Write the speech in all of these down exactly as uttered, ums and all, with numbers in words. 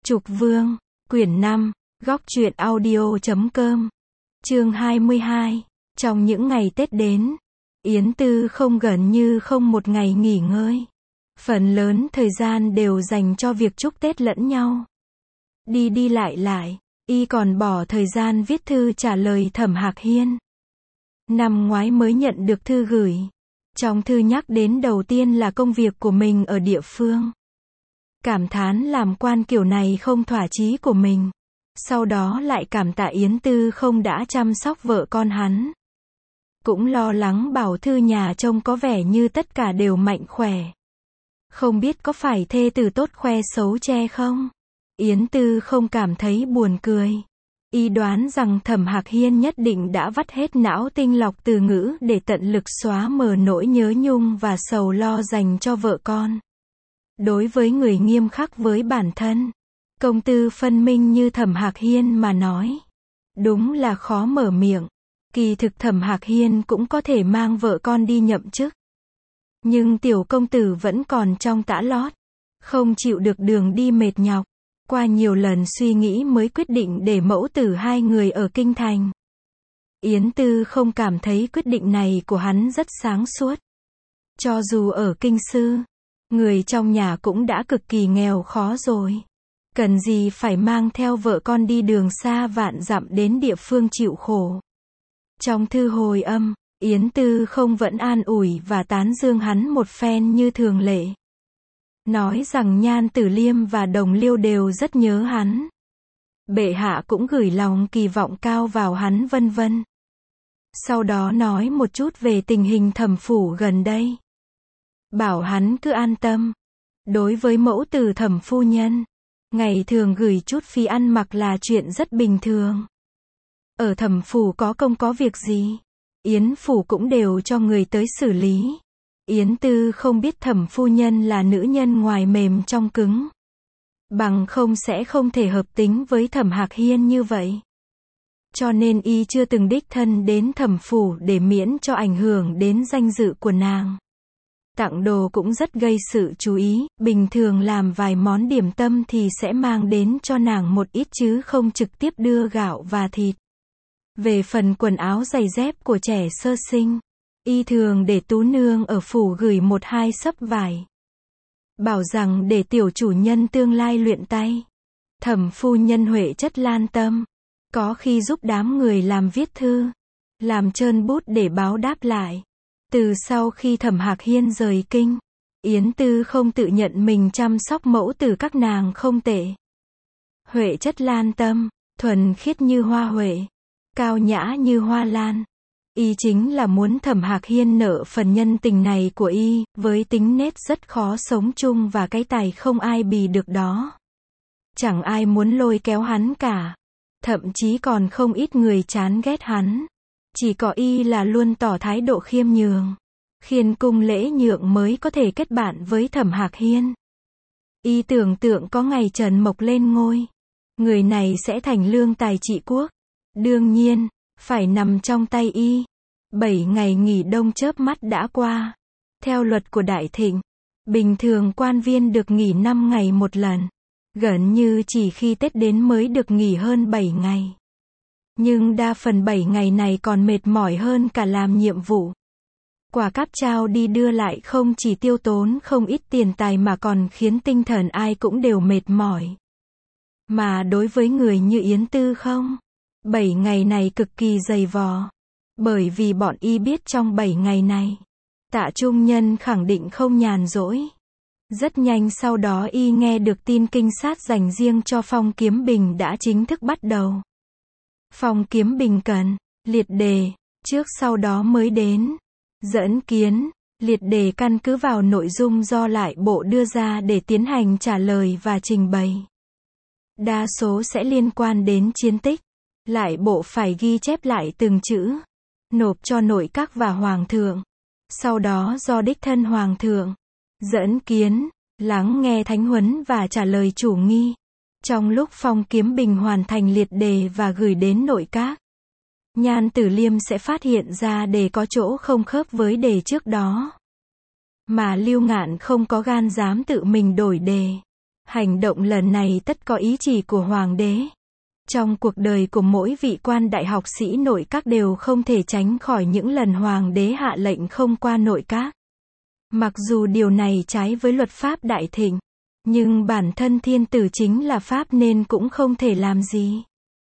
Trục Vương, quyển năm, góc truyện audio chấm com, chương hai mươi hai. Trong những ngày Tết đến, Yến Tư không gần như không một ngày nghỉ ngơi. Phần lớn thời gian đều dành cho việc chúc Tết lẫn nhau. Đi đi lại lại, y còn bỏ thời gian viết thư trả lời Thẩm Hạc Hiên. Năm ngoái mới nhận được thư gửi. Trong thư nhắc đến đầu tiên là công việc của mình ở địa phương. Cảm thán làm quan kiểu này không thỏa chí của mình. Sau đó lại cảm tạ Yến Tư không đã chăm sóc vợ con hắn. Cũng lo lắng bảo thư nhà trông có vẻ như tất cả đều mạnh khỏe. Không biết có phải thê tử tốt khoe xấu che không? Yến Tư không cảm thấy buồn cười. Y đoán rằng Thẩm Hạc Hiên nhất định đã vắt hết não tinh lọc từ ngữ để tận lực xóa mờ nỗi nhớ nhung và sầu lo dành cho vợ con. Đối với người nghiêm khắc với bản thân, công tư phân minh như Thẩm Hạc Hiên mà nói, đúng là khó mở miệng. Kỳ thực Thẩm Hạc Hiên cũng có thể mang vợ con đi nhậm chức. Nhưng tiểu công tử vẫn còn trong tã lót, không chịu được đường đi mệt nhọc. Qua nhiều lần suy nghĩ mới quyết định để mẫu tử hai người ở kinh thành. Yến Tư không cảm thấy quyết định này của hắn rất sáng suốt. Cho dù ở kinh sư, người trong nhà cũng đã cực kỳ nghèo khó rồi. Cần gì phải mang theo vợ con đi đường xa vạn dặm đến địa phương chịu khổ. Trong thư hồi âm, Yến Tư không vẫn an ủi và tán dương hắn một phen như thường lệ. Nói rằng Nhan Tử Liêm và Đồng Liêu đều rất nhớ hắn. Bệ hạ cũng gửi lòng kỳ vọng cao vào hắn vân vân. Sau đó nói một chút về tình hình Thẩm phủ gần đây. Bảo hắn cứ an tâm. Đối với mẫu tử Thẩm phu nhân, ngày thường gửi chút phí ăn mặc là chuyện rất bình thường. Ở Thẩm phủ có công có việc gì, Yến phủ cũng đều cho người tới xử lý. Yến Tư không biết Thẩm phu nhân là nữ nhân ngoài mềm trong cứng. Bằng không sẽ không thể hợp tính với Thẩm Hạc Hiên như vậy. Cho nên y chưa từng đích thân đến Thẩm phủ để miễn cho ảnh hưởng đến danh dự của nàng. Tặng đồ cũng rất gây sự chú ý, bình thường làm vài món điểm tâm thì sẽ mang đến cho nàng một ít chứ không trực tiếp đưa gạo và thịt. Về phần quần áo giày dép của trẻ sơ sinh, y thường để tú nương ở phủ gửi một hai xấp vải. Bảo rằng để tiểu chủ nhân tương lai luyện tay. Thẩm phu nhân huệ chất lan tâm. Có khi giúp đám người làm viết thư, làm trơn bút để báo đáp lại. Từ sau khi Thẩm Hạc Hiên rời kinh, Yến Tư không tự nhận mình chăm sóc mẫu tử các nàng không tệ. Huệ chất lan tâm, thuần khiết như hoa huệ, cao nhã như hoa lan. Y chính là muốn Thẩm Hạc Hiên nợ phần nhân tình này của y, với tính nết rất khó sống chung và cái tài không ai bì được đó. Chẳng ai muốn lôi kéo hắn cả. Thậm chí còn không ít người chán ghét hắn. Chỉ có y là luôn tỏ thái độ khiêm nhường, khiên cung lễ nhượng mới có thể kết bạn với Thẩm Hạc Hiên. Y tưởng tượng có ngày Trần Mộc lên ngôi, người này sẽ thành lương tài trị quốc. Đương nhiên, phải nằm trong tay y. Bảy ngày nghỉ đông chớp mắt đã qua. Theo luật của Đại Thịnh, bình thường quan viên được nghỉ năm ngày một lần. Gần như chỉ khi Tết đến mới được nghỉ hơn bảy ngày. Nhưng đa phần bảy ngày này còn mệt mỏi hơn cả làm nhiệm vụ. Quả cáp trao đi đưa lại không chỉ tiêu tốn không ít tiền tài mà còn khiến tinh thần ai cũng đều mệt mỏi. Mà đối với người như Yến Tư không, bảy ngày này cực kỳ dày vò. Bởi vì bọn y biết trong bảy ngày này, Tạ Trung Nhân khẳng định không nhàn rỗi. Rất nhanh sau đó y nghe được tin kinh sát dành riêng cho Phong Kiếm Bình đã chính thức bắt đầu. Phong Kiếm Bình cần, liệt đề, trước sau đó mới đến. Dẫn kiến, liệt đề căn cứ vào nội dung do lại bộ đưa ra để tiến hành trả lời và trình bày. Đa số sẽ liên quan đến chiến tích. Lại bộ phải ghi chép lại từng chữ, nộp cho nội các và hoàng thượng. Sau đó do đích thân hoàng thượng dẫn kiến, lắng nghe thánh huấn và trả lời chủ nghi. Trong lúc Phong Kiếm Bình hoàn thành liệt đề và gửi đến nội các, Nhan Tử Liêm sẽ phát hiện ra đề có chỗ không khớp với đề trước đó. Mà Lưu Ngạn không có gan dám tự mình đổi đề. Hành động lần này tất có ý chỉ của hoàng đế. Trong cuộc đời của mỗi vị quan đại học sĩ nội các đều không thể tránh khỏi những lần hoàng đế hạ lệnh không qua nội các. Mặc dù điều này trái với luật pháp đại thịnh, nhưng bản thân thiên tử chính là pháp nên cũng không thể làm gì.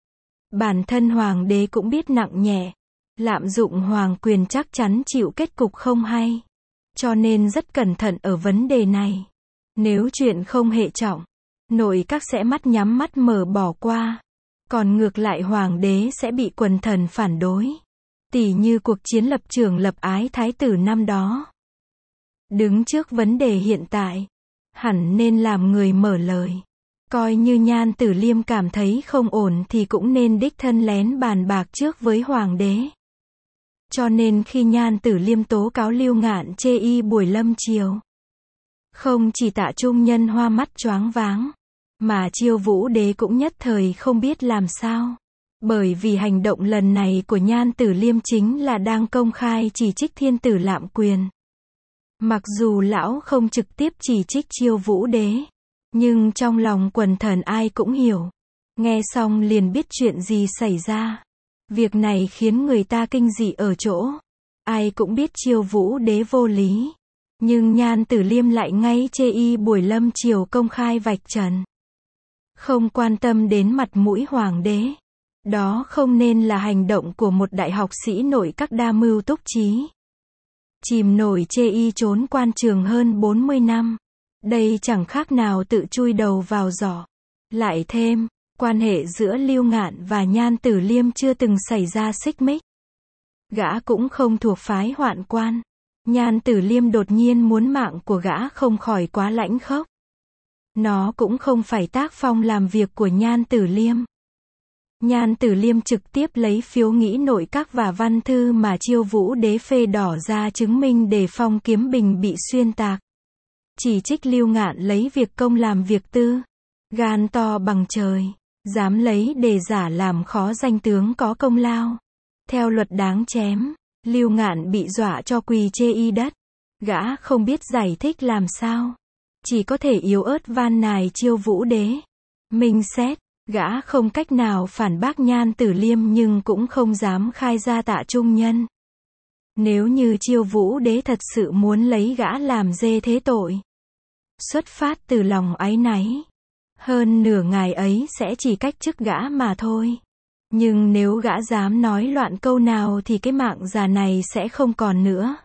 Bản thân hoàng đế cũng biết nặng nhẹ, lạm dụng hoàng quyền chắc chắn chịu kết cục không hay. Cho nên rất cẩn thận ở vấn đề này. Nếu chuyện không hệ trọng, nội các sẽ mắt nhắm mắt mở bỏ qua. Còn ngược lại hoàng đế sẽ bị quần thần phản đối. Tỉ như cuộc chiến lập trường lập ái thái tử năm đó. Đứng trước vấn đề hiện tại, hẳn nên làm người mở lời. Coi như Nhan Tử Liêm cảm thấy không ổn thì cũng nên đích thân lén bàn bạc trước với hoàng đế. Cho nên khi Nhan Tử Liêm tố cáo Lưu Ngạn chê y buổi lâm triều, không chỉ Tạ Trung Nhân hoa mắt choáng váng, mà Chiêu Vũ Đế cũng nhất thời không biết làm sao. Bởi vì hành động lần này của Nhan Tử Liêm chính là đang công khai chỉ trích thiên tử lạm quyền. Mặc dù lão không trực tiếp chỉ trích Chiêu Vũ Đế, nhưng trong lòng quần thần ai cũng hiểu. Nghe xong liền biết chuyện gì xảy ra. Việc này khiến người ta kinh dị ở chỗ, ai cũng biết Chiêu Vũ Đế vô lý, nhưng Nhan Tử Liêm lại ngay chê y buổi lâm triều công khai vạch trần. Không quan tâm đến mặt mũi hoàng đế. Đó không nên là hành động của một đại học sĩ nội các đa mưu túc trí. Chìm nổi chê y trốn quan trường hơn bốn mươi năm. Đây chẳng khác nào tự chui đầu vào giỏ. Lại thêm, quan hệ giữa Lưu Ngạn và Nhan Tử Liêm chưa từng xảy ra xích mích. Gã cũng không thuộc phái hoạn quan. Nhan Tử Liêm đột nhiên muốn mạng của gã không khỏi quá lãnh khốc. Nó cũng không phải tác phong làm việc của Nhan Tử Liêm. Nhan Tử Liêm trực tiếp lấy phiếu nghĩ nội các và văn thư mà Chiêu Vũ Đế phê đỏ ra chứng minh để Phong Kiếm Bình bị xuyên tạc. Chỉ trích Lưu Ngạn lấy việc công làm việc tư. Gan to bằng trời. Dám lấy đề giả làm khó danh tướng có công lao. Theo luật đáng chém. Lưu Ngạn bị dọa cho quỳ chê y đất. Gã không biết giải thích làm sao. Chỉ có thể yếu ớt van nài Chiêu Vũ Đế. Minh xét. Gã không cách nào phản bác Nhan Tử Liêm nhưng cũng không dám khai ra Tạ Trung Nhân. Nếu như Chiêu Vũ Đế thật sự muốn lấy gã làm dê thế tội, xuất phát từ lòng áy náy, hơn nửa ngày ấy sẽ chỉ cách chức gã mà thôi. Nhưng nếu gã dám nói loạn câu nào thì cái mạng già này sẽ không còn nữa.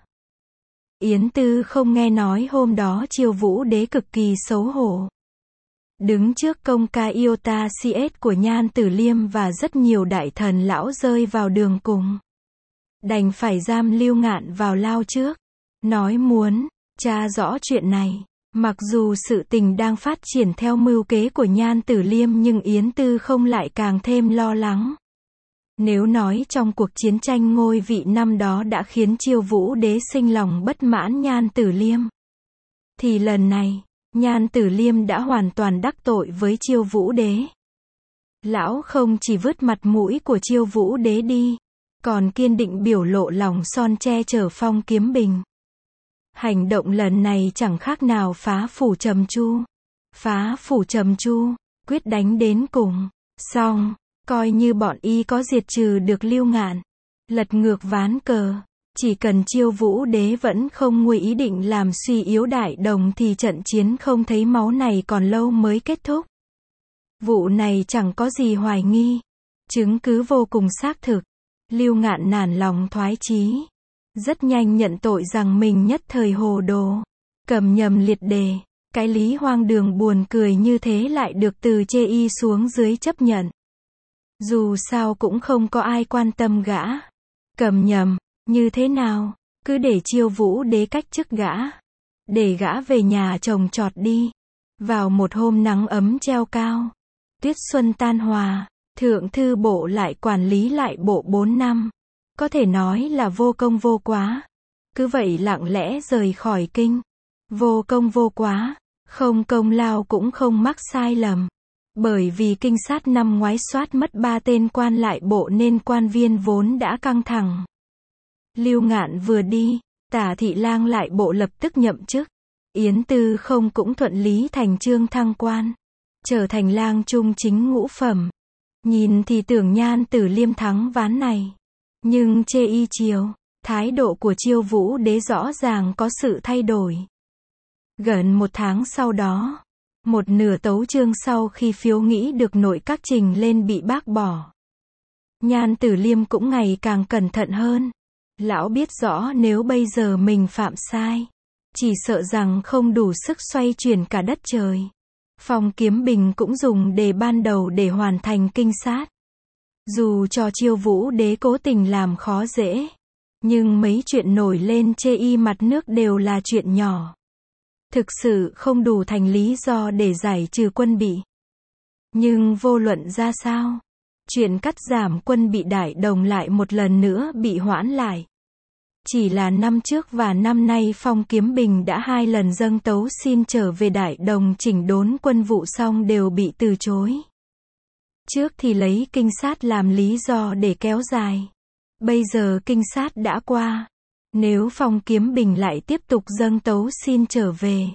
Yến Tư không nghe nói hôm đó Chiêu Vũ Đế cực kỳ xấu hổ. Đứng trước công ca iota cs của Nhan Tử Liêm và rất nhiều đại thần lão rơi vào đường cùng. Đành phải giam Lưu Ngạn vào lao trước. Nói muốn tra rõ chuyện này. Mặc dù sự tình đang phát triển theo mưu kế của Nhan Tử Liêm nhưng Yến Tư không lại càng thêm lo lắng. Nếu nói trong cuộc chiến tranh ngôi vị năm đó đã khiến Chiêu Vũ Đế sinh lòng bất mãn Nhan Tử Liêm, thì lần này, Nhan Tử Liêm đã hoàn toàn đắc tội với Chiêu Vũ Đế. Lão không chỉ vứt mặt mũi của Chiêu Vũ Đế đi, còn kiên định biểu lộ lòng son che chở Phong Kiếm Bình. Hành động lần này chẳng khác nào phá phủ trầm chu. Phá phủ trầm chu, quyết đánh đến cùng. Xong, coi như bọn y có diệt trừ được Lưu Ngạn, lật ngược ván cờ. Chỉ cần Chiêu Vũ Đế vẫn không nguy ý định làm suy yếu Đại Đồng thì trận chiến không thấy máu này còn lâu mới kết thúc. Vụ này chẳng có gì hoài nghi. Chứng cứ vô cùng xác thực. Lưu Ngạn nản lòng thoái chí. Rất nhanh nhận tội rằng mình nhất thời hồ đồ. Cầm nhầm liệt đề. Cái lý hoang đường buồn cười như thế lại được từ chê y xuống dưới chấp nhận. Dù sao cũng không có ai quan tâm gã. Cầm nhầm. Như thế nào, cứ để Chiêu Vũ Đế cách chức gã. Để gã về nhà trồng trọt đi. Vào một hôm nắng ấm treo cao. Tuyết xuân tan hòa, Thượng Thư Bộ lại quản lý lại bộ bốn năm. Có thể nói là vô công vô quá. Cứ vậy lặng lẽ rời khỏi kinh. Vô công vô quá, không công lao cũng không mắc sai lầm. Bởi vì kinh sát năm ngoái soát mất ba tên quan lại bộ nên quan viên vốn đã căng thẳng. Lưu Ngạn vừa đi, Tả Thị Lang lại bộ lập tức nhậm chức. Yến Tư Không cũng thuận lý thành chương thăng quan, trở thành lang trung chính ngũ phẩm. Nhìn thì tưởng Nhan Tử Liêm thắng ván này, nhưng chê y chiều, thái độ của Chiêu Vũ Đế rõ ràng có sự thay đổi. Gần một tháng sau đó, một nửa tấu chương sau khi phiếu nghĩ được nội các trình lên bị bác bỏ, Nhan Tử Liêm cũng ngày càng cẩn thận hơn. Lão biết rõ nếu bây giờ mình phạm sai, chỉ sợ rằng không đủ sức xoay chuyển cả đất trời. Phong Kiếm Bình cũng dùng đề ban đầu để hoàn thành kinh sát. Dù cho Chiêu Vũ Đế cố tình làm khó dễ, nhưng mấy chuyện nổi lên chê y mặt nước đều là chuyện nhỏ. Thực sự không đủ thành lý do để giải trừ quân bị. Nhưng vô luận ra sao, chuyện cắt giảm quân bị Đại Đồng lại một lần nữa bị hoãn lại. Chỉ là năm trước và năm nay Phong Kiếm Bình đã hai lần dâng tấu xin trở về Đại Đồng chỉnh đốn quân vụ xong đều bị từ chối. Trước thì lấy kinh sát làm lý do để kéo dài. Bây giờ kinh sát đã qua. Nếu Phong Kiếm Bình lại tiếp tục dâng tấu xin trở về,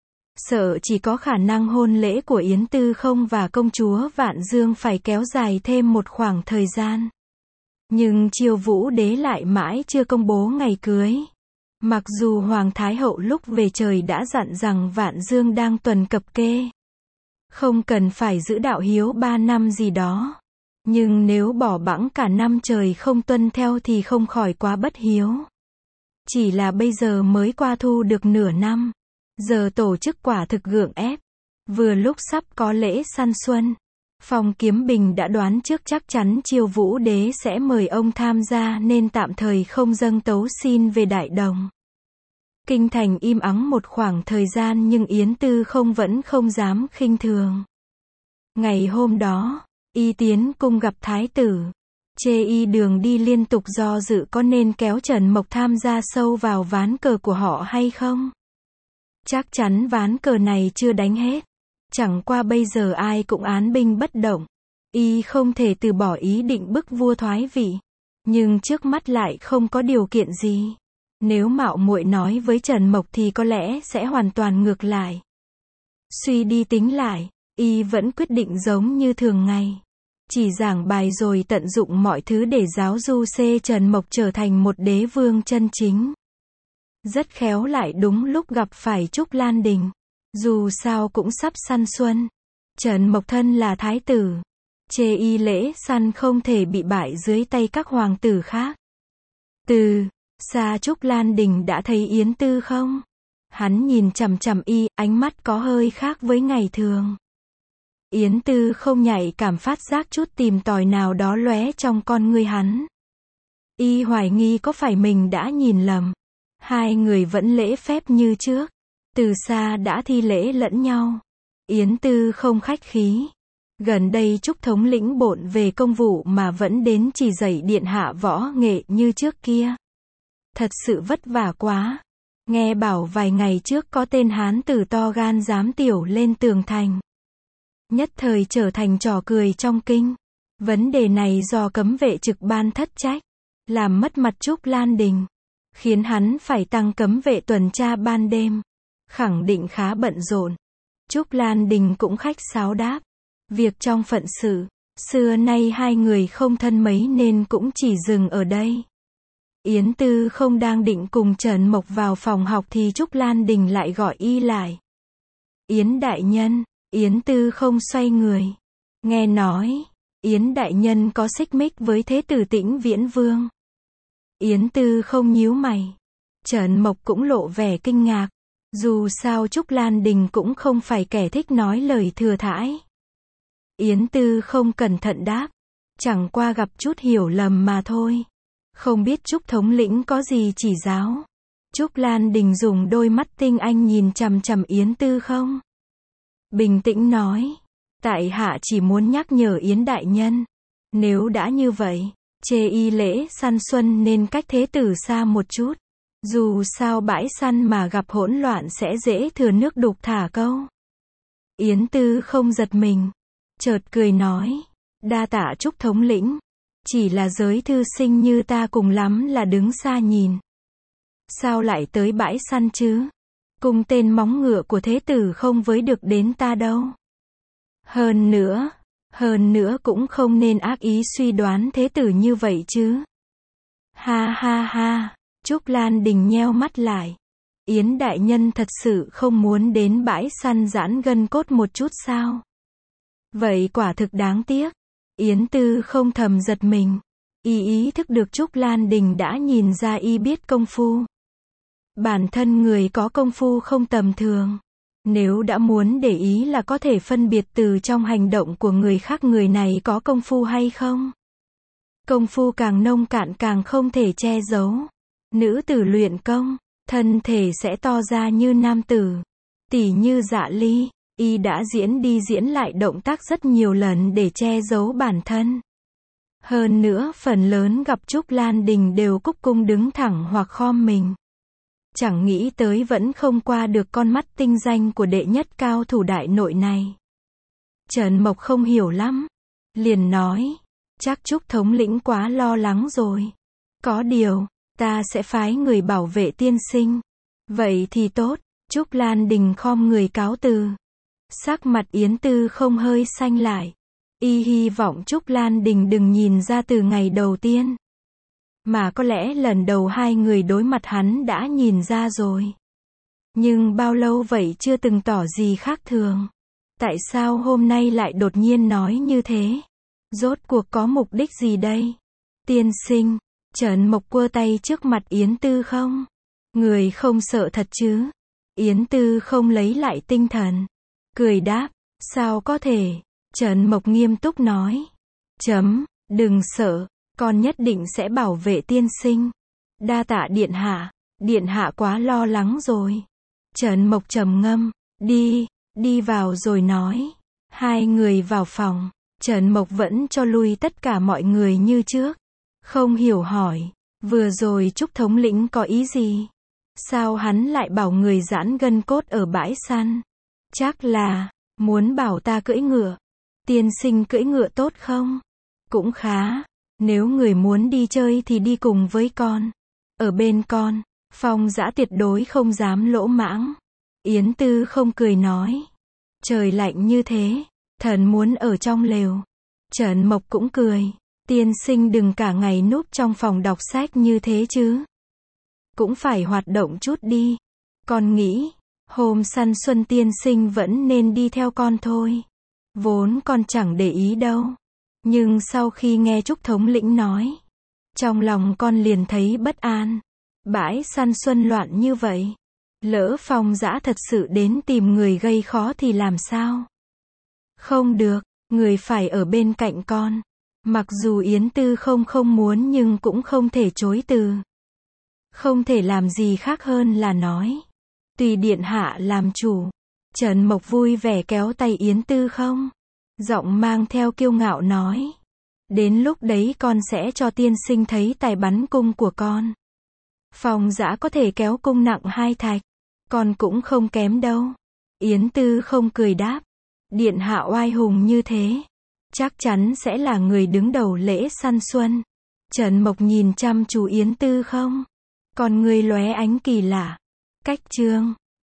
sợ chỉ có khả năng hôn lễ của Yến Tư Không và công chúa Vạn Dương phải kéo dài thêm một khoảng thời gian. Nhưng Chiêu Vũ Đế lại mãi chưa công bố ngày cưới. Mặc dù Hoàng Thái Hậu lúc về trời đã dặn rằng Vạn Dương đang tuần cập kê, không cần phải giữ đạo hiếu ba năm gì đó. Nhưng nếu bỏ bẵng cả năm trời không tuân theo thì không khỏi quá bất hiếu. Chỉ là bây giờ mới qua thu được nửa năm, giờ tổ chức quả thực gượng ép. Vừa lúc sắp có lễ săn xuân, Phong Kiếm Bình đã đoán trước chắc chắn Chiêu Vũ Đế sẽ mời ông tham gia nên tạm thời không dâng tấu xin về Đại Đồng. Kinh thành im ắng một khoảng thời gian nhưng Yến Tư Không vẫn không dám khinh thường. Ngày hôm đó, y tiến cung gặp thái tử. Chê y đường đi liên tục do dự có nên kéo Trần Mộc tham gia sâu vào ván cờ của họ hay không. Chắc chắn ván cờ này chưa đánh hết. Chẳng qua bây giờ ai cũng án binh bất động. Y không thể từ bỏ ý định bức vua thoái vị. Nhưng trước mắt lại không có điều kiện gì. Nếu mạo muội nói với Trần Mộc thì có lẽ sẽ hoàn toàn ngược lại. Suy đi tính lại, y vẫn quyết định giống như thường ngày. Chỉ giảng bài rồi tận dụng mọi thứ để giáo du xê Trần Mộc trở thành một đế vương chân chính. Rất khéo lại đúng lúc gặp phải Trúc Lan Đình. Dù sao cũng sắp săn xuân. Trần Mộc thân là thái tử. Chê y lễ săn không thể bị bại dưới tay các hoàng tử khác. Từ xa Trúc Lan Đình đã thấy Yến Tư Không. Hắn nhìn chằm chằm y, ánh mắt có hơi khác với ngày thường. Yến Tư Không nhạy cảm phát giác chút tìm tòi nào đó lóe trong con ngươi hắn. Y hoài nghi có phải mình đã nhìn lầm. Hai người vẫn lễ phép như trước. Từ xa đã thi lễ lẫn nhau. Yến Tư Không khách khí. Gần đây Trúc thống lĩnh bộn về công vụ mà vẫn đến chỉ dạy điện hạ võ nghệ như trước kia. Thật sự vất vả quá. Nghe bảo vài ngày trước có tên hán tử to gan dám tiểu lên tường thành. Nhất thời trở thành trò cười trong kinh. Vấn đề này do cấm vệ trực ban thất trách, làm mất mặt Trúc Lan Đình, khiến hắn phải tăng cấm vệ tuần tra ban đêm. Khẳng định khá bận rộn. Trúc Lan Đình cũng khách sáo đáp. Việc trong phận sự, xưa nay hai người không thân mấy nên cũng chỉ dừng ở đây. Yến Tư Không đang định cùng Trần Mộc vào phòng học thì Trúc Lan Đình lại gọi y lại. Yến đại nhân. Yến Tư Không xoay người. Nghe nói, Yến đại nhân có xích mích với thế tử Tĩnh Viễn Vương. Yến Tư Không nhíu mày. Trần Mộc cũng lộ vẻ kinh ngạc. Dù sao Trúc Lan Đình cũng không phải kẻ thích nói lời thừa thãi. Yến Tư Không cẩn thận đáp. Chẳng qua gặp chút hiểu lầm mà thôi. Không biết Trúc thống lĩnh có gì chỉ giáo. Trúc Lan Đình dùng đôi mắt tinh anh nhìn chằm chằm Yến Tư Không. Bình tĩnh nói. Tại hạ chỉ muốn nhắc nhở Yến đại nhân. Nếu đã như vậy, chê y lễ săn xuân nên cách thế tử xa một chút. Dù sao bãi săn mà gặp hỗn loạn sẽ dễ thừa nước đục thả câu. Yến Tư Không giật mình. Chợt cười nói. Đa tạ Trúc thống lĩnh. Chỉ là giới thư sinh như ta cùng lắm là đứng xa nhìn. Sao lại tới bãi săn chứ? Cung tên móng ngựa của thế tử không với được đến ta đâu. Hơn nữa, hơn nữa cũng không nên ác ý suy đoán thế tử như vậy chứ. Ha ha ha, Trúc Lan Đình nheo mắt lại. Yến đại nhân thật sự không muốn đến bãi săn giãn gân cốt một chút sao? Vậy quả thực đáng tiếc. Yến Tư không thầm giật mình. Y ý thức được Trúc Lan Đình đã nhìn ra y biết công phu. Bản thân người có công phu không tầm thường. Nếu đã muốn để ý là có thể phân biệt từ trong hành động của người khác người này có công phu hay không. Công phu càng nông cạn càng không thể che giấu. Nữ tử luyện công, thân thể sẽ to ra như nam tử. Tỉ như Dạ Ly, y đã diễn đi diễn lại động tác rất nhiều lần để che giấu bản thân. Hơn nữa phần lớn gặp Trúc Lan Đình đều cúc cung đứng thẳng hoặc khom mình. Chẳng nghĩ tới vẫn không qua được con mắt tinh danh của đệ nhất cao thủ đại nội này. Trần Mộc không hiểu lắm. Liền nói, chắc Trúc thống lĩnh quá lo lắng rồi. Có điều, ta sẽ phái người bảo vệ tiên sinh. Vậy thì tốt. Trúc Lan Đình khom người cáo từ. Sắc mặt Yến Tư không hơi xanh lại. Y hy vọng Trúc Lan Đình đừng nhìn ra từ ngày đầu tiên. Mà có lẽ lần đầu hai người đối mặt hắn đã nhìn ra rồi. Nhưng bao lâu vậy chưa từng tỏ gì khác thường. Tại sao hôm nay lại đột nhiên nói như thế? Rốt cuộc có mục đích gì đây? Tiên sinh, Trần Mộc quơ tay trước mặt Yến Tư không? Người không sợ thật chứ? Yến Tư không lấy lại tinh thần. Cười đáp, sao có thể? Trần Mộc nghiêm túc nói. Chấm, đừng sợ, con nhất định sẽ bảo vệ tiên sinh. Đa tạ điện hạ, điện hạ quá lo lắng rồi. Trần Mộc trầm ngâm, đi, đi vào rồi nói. Hai người vào phòng, Trần Mộc vẫn cho lui tất cả mọi người như trước. Không hiểu hỏi, vừa rồi Trúc thống lĩnh có ý gì? Sao hắn lại bảo người giãn gân cốt ở bãi săn? Chắc là, muốn bảo ta cưỡi ngựa. Tiên sinh cưỡi ngựa tốt không? Cũng khá. Nếu người muốn đi chơi thì đi cùng với con. Ở bên con, Phong Dã tuyệt đối không dám lỗ mãng. Yến Tư không cười nói. Trời lạnh như thế, thần muốn ở trong lều. Trần Mộc cũng cười. Tiên sinh đừng cả ngày núp trong phòng đọc sách như thế chứ. Cũng phải hoạt động chút đi. Con nghĩ, hôm săn xuân tiên sinh vẫn nên đi theo con thôi. Vốn con chẳng để ý đâu. Nhưng sau khi nghe Trúc thống lĩnh nói, trong lòng con liền thấy bất an. Bãi săn xuân loạn như vậy. Lỡ Phong Dã thật sự đến tìm người gây khó thì làm sao? Không được, người phải ở bên cạnh con. Mặc dù Yến Tư không không muốn nhưng cũng không thể chối từ. Không thể làm gì khác hơn là nói. Tùy điện hạ làm chủ. Trần Mộc vui vẻ kéo tay Yến Tư không? Giọng mang theo kiêu ngạo nói. Đến lúc đấy con sẽ cho tiên sinh thấy tài bắn cung của con. Phong Dã có thể kéo cung nặng hai thạch. Con cũng không kém đâu. Yến Tư không cười đáp. Điện hạ oai hùng như thế. Chắc chắn sẽ là người đứng đầu lễ săn xuân. Trần Mộc nhìn chăm chú Yến Tư không? Còn người lóe ánh kỳ lạ. Cách chương